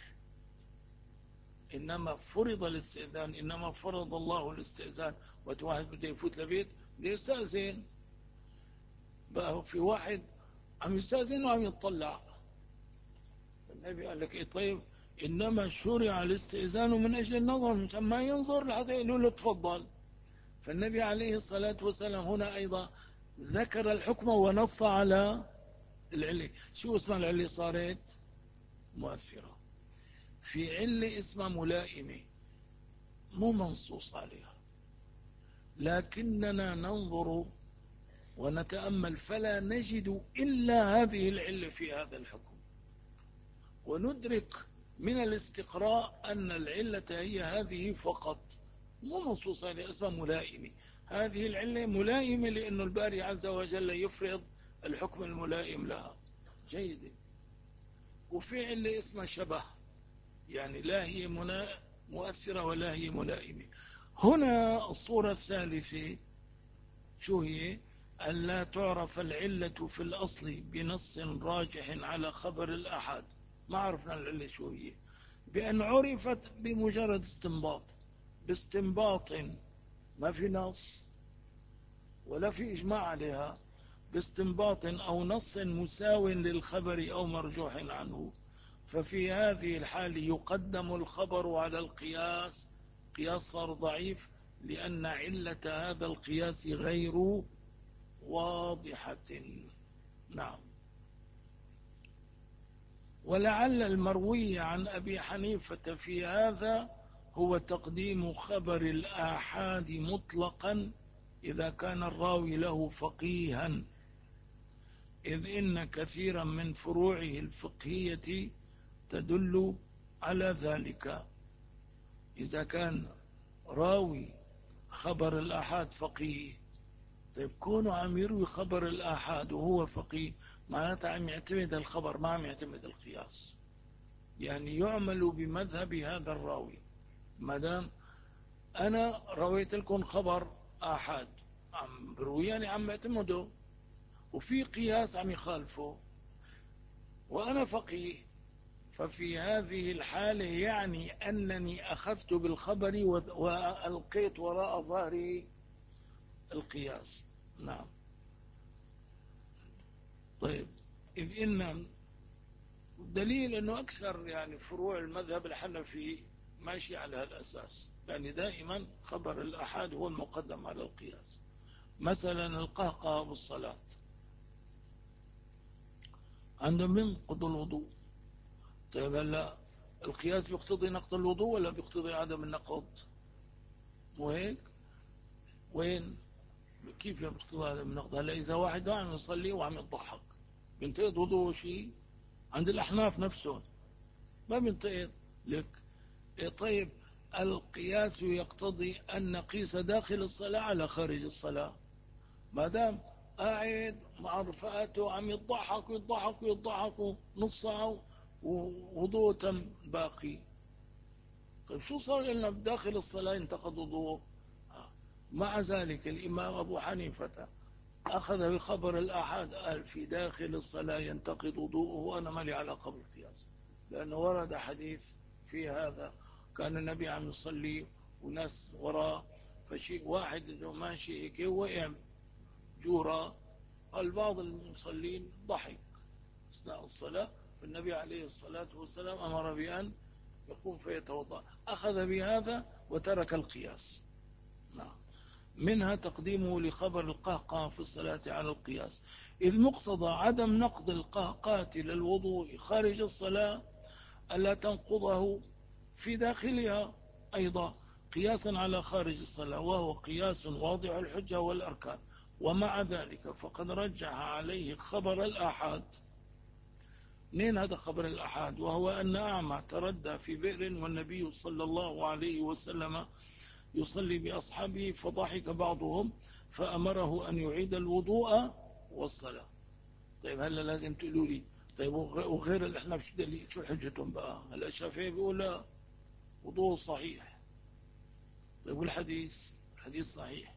إنما فرض الاستئذان، إنما فرض الله الاستئذان. واحد بده يفوت لبيت بده يستأذن، بقى في واحد عم يستأذن وعم يطلع. النبي قال لك إيه؟ طيب إنما شرع الاستئذان من أجل النظر، مشان ما ينظر لحتى يقولوا له تفضل. فالنبي عليه الصلاة والسلام هنا أيضا ذكر الحكم ونص على العلة. شو اسمها العلة؟ صارت مؤثرة. في علة اسمها ملائمة، مو منصوص عليها، لكننا ننظر ونتأمل فلا نجد إلا هذه العلة في هذا الحكم، وندرك من الاستقراء أن العلة هي هذه فقط، مو منصوص عليها، اسمها ملائمة. هذه العلة ملائمة لأن الباري عز وجل يفرض الحكم الملائم لها. جيد. وفي علة اسمها شبه، يعني لا هي مؤثرة ولا هي ملائمة. هنا الصورة الثالثة شو هي؟ ألا تعرف العلة في الأصل بنص راجح على خبر الأحد. ما عرفنا العلة شو هي، بأن عرفت بمجرد استنباط، باستنباط، ما في نص ولا في إجماع عليها، باستنباط أو نص مساو للخبر أو مرجوح عنه، ففي هذه الحال يقدم الخبر على القياس. قياس صار ضعيف لأن علة هذا القياس غير واضحة. نعم. ولعل المروي عن أبي حنيفة في هذا هو تقديم خبر الآحاد مطلقا إذا كان الراوي له فقيها، إذ إن كثيرا من فروعه الفقهية تدل على ذلك. إذا كان راوي خبر الآحاد فقيه، طيب كونه عم يروي خبر الآحاد وهو فقيه معناتها عم يعتمد الخبر، ما عم يعتمد القياس. يعني يعمل بمذهب هذا الراوي. مادام أنا رويت لكم خبر آحاد عم بروي، يعني عم يعتمده، وفي قياس عم يخالفه، وأنا فقيه، ففي هذه الحالة يعني أنني أخذت بالخبر وألقيت وراء ظهري القياس. نعم. طيب، إذ إن دليل أنه أكثر يعني فروع المذهب الحنفي ماشي على هالأساس، يعني دائما خبر الأحاد هو المقدم على القياس. مثلا القهقه بالصلاة، عندهم ينقض الوضوء. طيب هلا القياس بيقتضي نقض الوضوء ولا بيقتضي عدم النقض؟ مو هيك؟ وين كيف بيقتضي عدم النقض؟ هلا إذا واحد عم يصلي وعم يضحك بينتقض وضوءه شيء؟ عند الأحناف نفسهم ما بينتقض لك. طيب القياس يقتضي أن نقيس داخل الصلاة على خارج الصلاة. ما دام قاعد مع رفقاته عم يضحك ويضحك ويضحك نص ساعة ووضوء تم باقي. طيب شو صار لنا بداخل الصلاة ينتقض وضوء؟ مع ذلك الإمام أبو حنيفة أخذ بخبر الآحاد قال في داخل الصلاة ينتقض وضوءه، وأنا ما لي علاقة بالقياس، لأنه ورد حديث في هذا. كان النبي عم يصلي وناس وراء، فشيء واحد انه ماشي هيك وقع جورا، قال بعض المصلين ضحك أثناء الصلاة، فالنبي عليه الصلاة والسلام أمر بأن يقوم فيتوضأ. أخذ بهذا وترك القياس. نعم. منها تقديمه لخبر القهقه في الصلاة على القياس، إذ مقتضى عدم نقض القهقات للوضوء خارج الصلاة ألا تنقضه في داخلها أيضا قياسا على خارج الصلاة، وهو قياس واضح الحجة والأركان. ومع ذلك فقد رجح عليه خبر الآحاد. منين هذا خبر الآحاد؟ وهو أن أعمى تردى في بئر والنبي صلى الله عليه وسلم يصلي بأصحابه، فضحك بعضهم فأمره أن يعيد الوضوء والصلاة. طيب هلا لازم تقولوا لي طيب وغير الأحناف شو دليل، شو حجتهم بقى؟ هلا الشافعي بيقول لا وضوء صحيح. طيب والحديث؟ الحديث صحيح.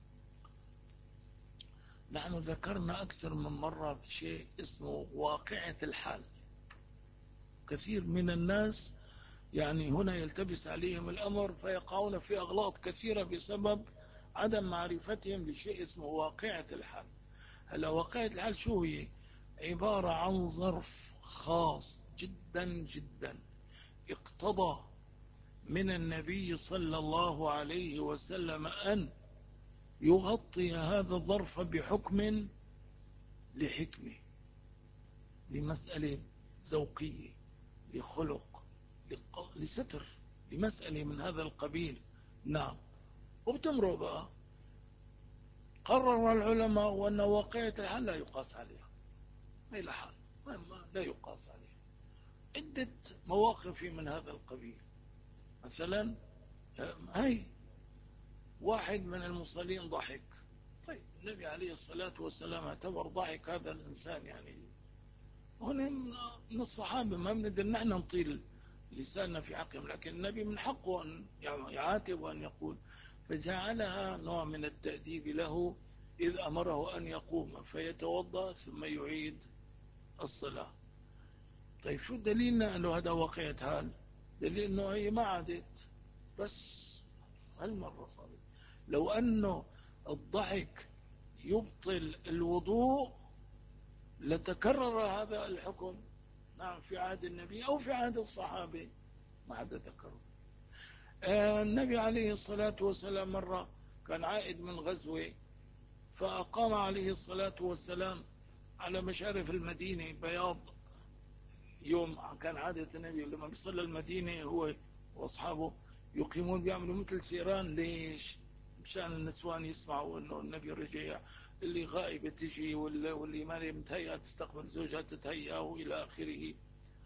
نحن ذكرنا أكثر من مرة شيء اسمه واقعة الحال. كثير من الناس يعني هنا يلتبس عليهم الأمر فيقعون في أغلاط كثيرة بسبب عدم معرفتهم لشيء اسمه واقعة الحال. هلا واقعة الحال شو هي؟ عبارة عن ظرف خاص جدا جدا اقتضى من النبي صلى الله عليه وسلم أن يغطي هذا الظرف بحكم لحكمة، لمسألة ذوقية، لخلق، لستر، لمسألة من هذا القبيل. نعم. وبتمرق بقى. قرر العلماء وأن واقعة الحال لا يقاس عليها، ما إلى حال لا يقاس عليها. عدة مواقف من هذا القبيل. مثلا هاي واحد من المصلين ضحك، طيب النبي عليه الصلاة والسلام اعتبر ضحك هذا الإنسان يعني هنا من الصحابة، ما بنقدر نحن نطيل لساننا في حقهم، لكن النبي من حقه أن يعاتب وأن يقول، فجعلها نوع من التأديب له، إذ أمره أن يقوم فيتوضأ ثم يعيد الصلاة. طيب شو دليلنا أنه هذا واقعة حال؟ دليل أنه هي ما عادت، بس هالمرة صارت. لو أنه الضحك يبطل الوضوء لتكرر هذا الحكم، نعم، في عهد النبي أو في عهد الصحابة، ما حدا ذكره. النبي عليه الصلاة والسلام مرة كان عائد من غزوة، فأقام عليه الصلاة والسلام على مشارف المدينة بياض يوم. كان عادة النبي لما بيصل المدينة هو وأصحابه يقيمون بيعملوا مثل سيران. ليش؟ مشان النسوان يسمعوا انه النبي رجع، اللي غائبة تجي واللي ما متهيئة تستقبل زوجها تتهيأ والى اخره.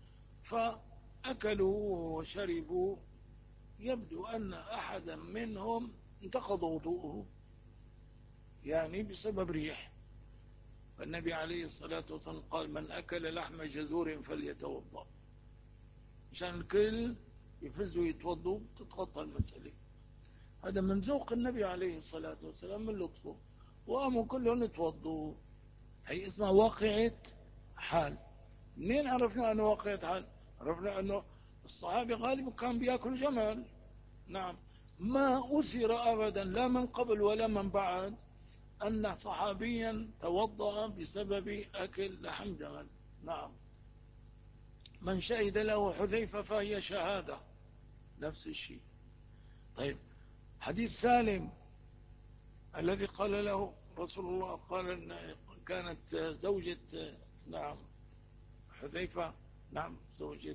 فأكلوا وشربوا، يبدو أن أحدا منهم انتقض وضوءه يعني بسبب ريح. فالنبي عليه الصلاة والسلام قال من أكل لحم جزور فليتوضأ، مشان الكل يفزوا يتوضوا تتغطى المسألة. هذا من ذوق النبي عليه الصلاة والسلام، من لطفه، وقاموا كلهم يتوضوا. هي اسمها واقعة حال. منين عرفنا أنه واقعة حال؟ عرفنا أنه الصحابي غالبا كان بيأكل جمل. نعم. ما أثر أبدا لا من قبل ولا من بعد أن صحابيا توضأ بسبب أكل لحم جمل. نعم. من شهد له حذيفة فهي شهادة، نفس الشيء. طيب حديث سالم الذي قال له رسول الله، قال إن كانت زوجة، نعم، حذيفة، نعم، زوجة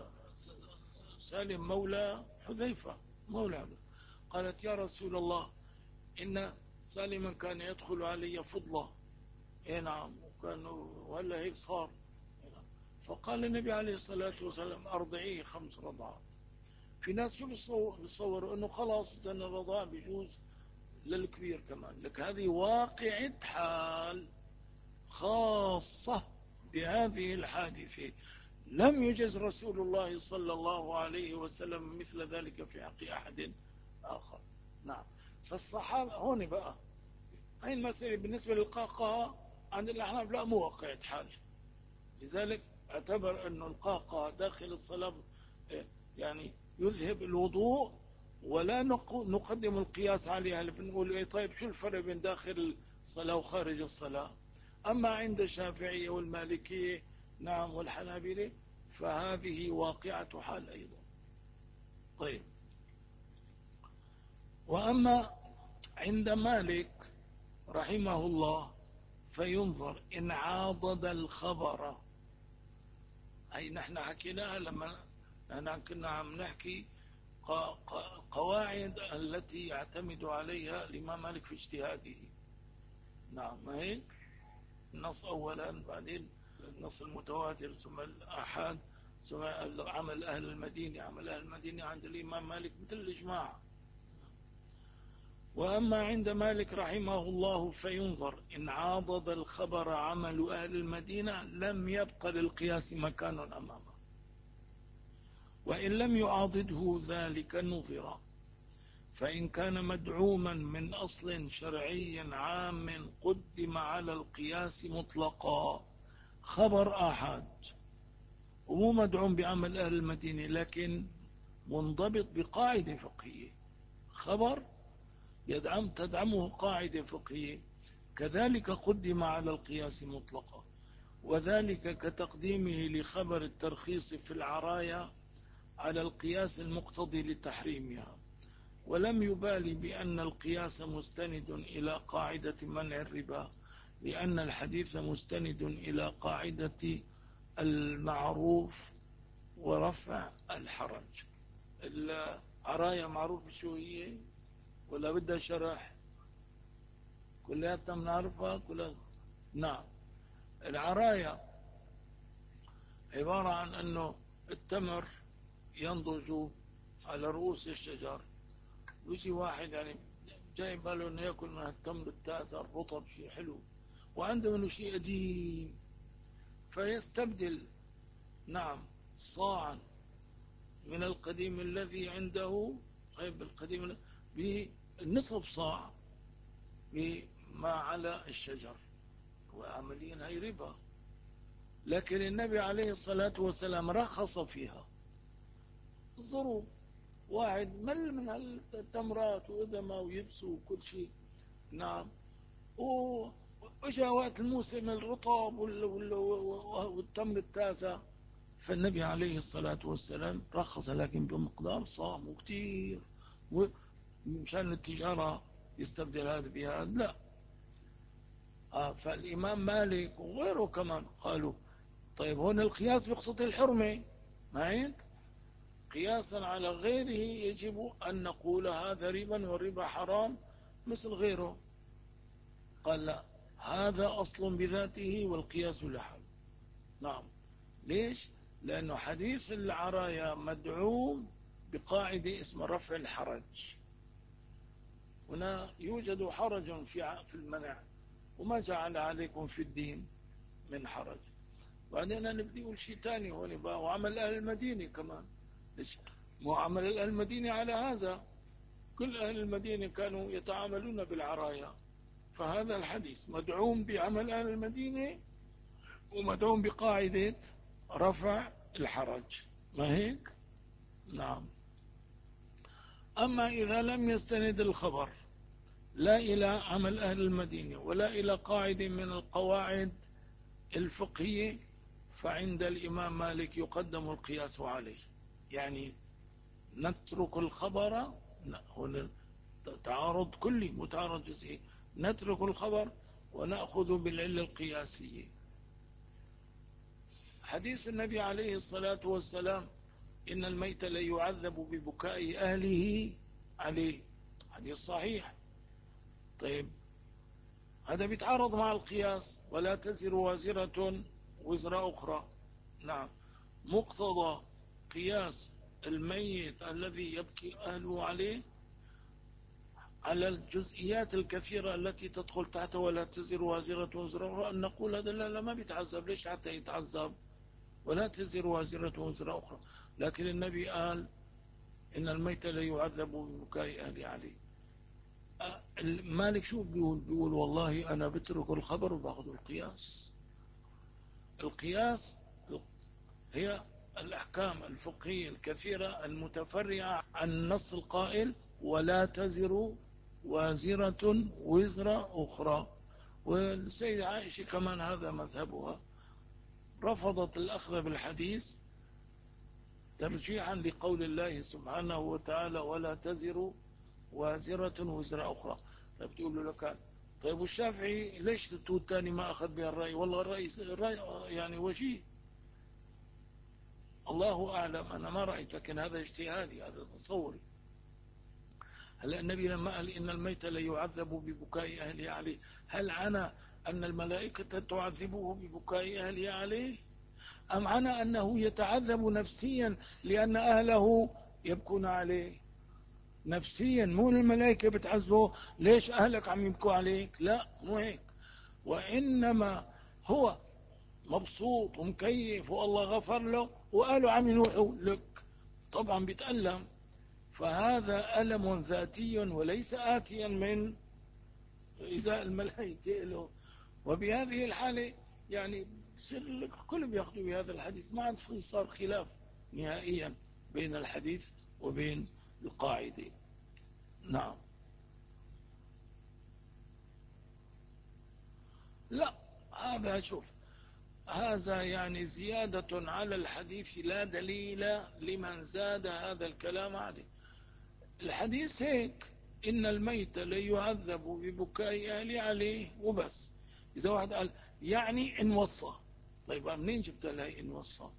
سالم مولى حذيفة، مولى، قالت يا رسول الله إن سالما كان يدخل علي فضلة، اي نعم، وهلا هيك صار. فقال النبي عليه الصلاة والسلام أرضعيه 5 رضعات. في ناس شو بيتصوروا انه خلاص إذا الرضاع بيجوز للكبير كمان. لك هذه واقعة حال خاصة بهذه الحادثة، لم يجز رسول الله صلى الله عليه وسلم مثل ذلك في حق أحد آخر. نعم. فالصحابة هون بقى هاي المسألة بالنسبة للقهقه عند الأحناف لا، مو واقعة حال. لذلك اعتبر أن القهقه داخل الصلاة يعني يذهب الوضوء، ولا نقدم القياس عليها. اللي بنقول ايه طيب شو الفرق بين داخل الصلاة وخارج الصلاة؟ أما عند الشافعية والمالكية، نعم، والحنابلة، فهذه واقعة حال أيضا. طيب، وأما عند مالك رحمه الله فينظر إن عاضد الخبر. أي نحن حكيناها لما نحن كنا عم نحكي قواعد التي يعتمد عليها الإمام مالك في اجتهاده. نعم، ما هيك؟ النص أولا، بعدين النص المتواتر، ثم الآحاد، ثم عمل أهل المدينة. عمل أهل المدينة عند الإمام مالك مثل الإجماع. وأما عند مالك رحمه الله فينظر إن عاضد الخبر عمل أهل المدينة لم يبق للقياس مكان أمامه، وإن لم يعاضده ذلك نظر. فإن كان مدعوما من أصل شرعي عام قدم على القياس مطلقا. خبر آحاد ومو مدعوم بعمل أهل المدينة، لكن منضبط بقاعدة فقهية. خبر تدعمه قاعدة فقهية، كذلك قدم على القياس مطلقا. وذلك كتقديمه لخبر الترخيص في العرايا على القياس المقتضي لتحريمها، ولم يبالي بأن القياس مستند إلى قاعدة منع الربا، لأن الحديث مستند إلى قاعدة المعروف ورفع الحرج. العرايا معروف شو هي ولا بدها شرح؟ كلياتنا بنعرفها كلها. نعم. العرايا عبارة عن أنه التمر ينضج على رؤوس الشجر، ويجي واحد يعني جاي باله انه ياكل من التمر التازه الرطب شيء حلو، وعنده منه شيء قديم، فيستبدل، نعم، صاعا من القديم الذي عنده، طيب القديم بالنصف صاع بما على الشجر، وعمليا هي ربا. لكن النبي عليه الصلاة والسلام رخص فيها الظروف. واحد مل من التمرات وإدمه ويبسه وكل شيء، نعم، وإجا وقت الموسم الرطب والتمر التازة، فالنبي عليه الصلاة والسلام رخص، لكن بمقدار صام وكتير، مشان التجارة يستبدل هذا بهذا لا. فالإمام مالك وغيره كمان قالوا طيب هون القياس بيقتضي الحرمة، ما هيك؟ قياسا على غيره يجب أن نقول هذا ربا والربا حرام مثل غيره. قال لا، هذا أصل بذاته والقياس لحال. نعم. ليش؟ لأنه حديث العرايا مدعوم بقاعدة اسمها رفع الحرج. هنا يوجد حرج في المنع، وما جعل عليكم في الدين من حرج. بعدين أنا بدي أقول شيء تاني هون بقى، وعمل أهل المدينة كمان. ليش؟ مو عمل أهل المدينة على هذا، كل أهل المدينة كانوا يتعاملون بالعرايا، فهذا الحديث مدعوم بعمل أهل المدينة ومدعوم بقاعدة رفع الحرج، ما هيك؟ نعم. أما إذا لم يستند الخبر لا إلى عمل أهل المدينة ولا إلى قاعدة من القواعد الفقهية، فعند الإمام مالك يقدم القياس عليه. يعني نترك الخبر، هنا تعارض كلي متعارض جزئي، نترك الخبر ونأخذ بالعلة القياسية. حديث النبي عليه الصلاة والسلام إن الميت ليعذب ببكاء أهله عليه، حديث صحيح. طيب هذا بيتعارض مع القياس، ولا تزر وازرة وزر أخرى. نعم، مقتضى قياس الميت الذي يبكي أهله عليه على الجزئيات الكثيرة التي تدخل تحت ولا تزر وازرة وزر أخرى، أن نقول هذا لا ما بيتعذب، ليش حتى يتعذب؟ ولا تزر وازرة وزر أخرى. لكن النبي قال إن الميت لا يعذب ببكاء أهله عليه. مالك شو بيقول والله أنا بترك الخبر وباخذ القياس. القياس هي الأحكام الفقهية الكثيرة المتفرعة عن النص القائل ولا تزر وازرة وزر أخرى. والسيدة عائشة كمان هذا مذهبها، رفضت الأخذ بالحديث ترجيحا لقول الله سبحانه وتعالى ولا تزر وازرة وزر أخرى. طيب تقول له لك طيب والشافعي ليش تقول تاني ما أخذ بها الرأي؟ والله الرأي يعني وجيه، الله أعلم، أنا ما رأيت، لكن هذا اجتهادي، هذا تصوري. هل النبي لما قال إن الميت لا يعذب ببكاء أهله عليه، هل عنى أن الملائكة تعذبه ببكاء أهله عليه، أم عنى أنه يتعذب نفسيا لأن أهله يبكون عليه نفسيا؟ مو الملائكة بتعذبه ليش أهلك عم يبكوا عليك، لا مو هيك، وإنما هو مبسوط ومكيف والله غفر له وقالوا عم ينوحوا لك، طبعا بيتألم، فهذا ألم ذاتي وليس آتيا من إزاء الملائكة له. وبهذه الحالة يعني الكل بيأخذوا بهذا الحديث، ما عاد صار خلاف نهائيا بين الحديث وبين القاعدة. نعم. لا، هذا شوف، هذا يعني زيادة على الحديث لا دليل لمن زاد هذا الكلام عليه. الحديث هيك إن الميت ليعذب ببكاء أهله عليه وبس. إذا واحد قال يعني إن وصى، طيب منين جبت لها إن وصى؟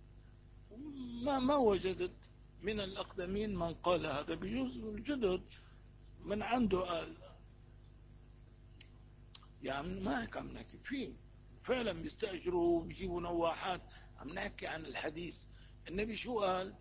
ما وجدت من الأقدمين من قال هذا، بجوز الجدد من عنده قال، يعني ما هيك عم نحكي فيه، فعلا بيستأجروا وبيجيبوا نواحات، عم نحكي عن الحديث. النبي شو قال؟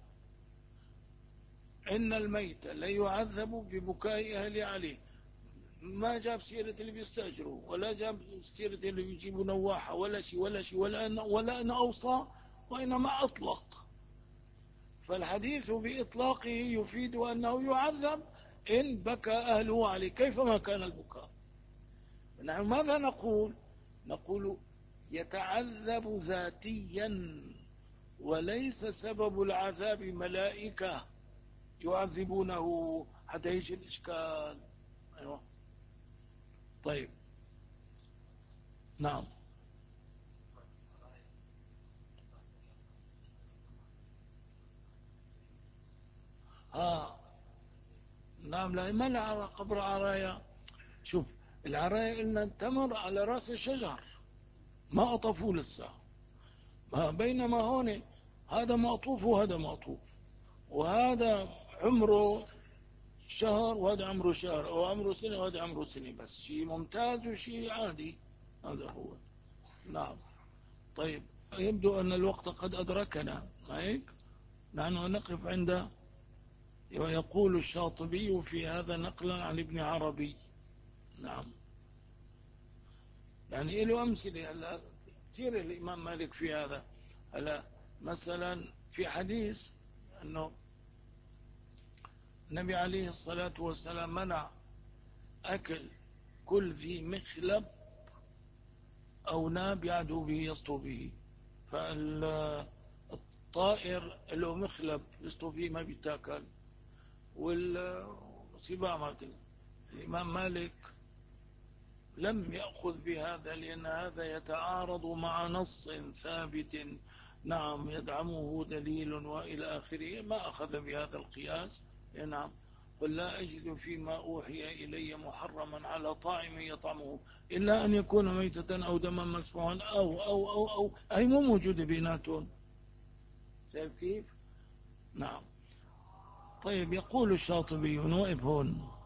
إن الميت لا يعذب ببكاء أهله عليه، ما جاب سيرة اللي بيستأجروا، ولا جاب سيرة اللي بيجيبوا نواحة، ولا شيء ولا شيء، ولا أنا أوصى، وإنما أطلق. فالحديث بإطلاقه يفيد أنه يعذب إن بكى أهله عليه كيفما كان البكاء. نحن ماذا نقول؟ نقول يتعذب ذاتيا، وليس سبب العذاب ملائكة يعذبونه، حتى يجي الإشكال. أيوة. طيب. نعم. نعم، لا ما لها قبر عرايا. شوف، العرايا إن تمر على رأس الشجر، ما أطفوا لسه، بينما هون هذا مقطوف وهذا مقطوف، وهذا عمره شهر وهذا عمره شهر، أو عمره سنة وهذا عمره سنة، بس شيء ممتاز وشيء عادي، هذا هو. نعم. طيب، يبدو أن الوقت قد أدركنا، ما هيك؟ نحن نقف عند ويقول الشاطبي في هذا نقلا عن ابن عربي. نعم. يعني له أمثلة هلا كثير الإمام مالك في هذا. هلا مثلا في حديث أنه النبي عليه الصلاة والسلام منع أكل كل ذي مخلب أو ناب يعدو به يسطو به. فالطائر له مخلب يسطو به ما بيتاكل، والسباع ما بيتاكل. الإمام مالك لم يأخذ بهذا لأن هذا يتعارض مع نص ثابت، نعم، يدعمه دليل وإلى آخره، ما أخذ بهذا القياس. نعم. قل لا أجد فيما أوحي إلي محرما على طاعم يطعمه إلا أن يكون ميتة أو دما مسفوحا أو أي مو موجود بيناتهم. شايف كيف؟ نعم. طيب يقول الشاطبي نوقف هون.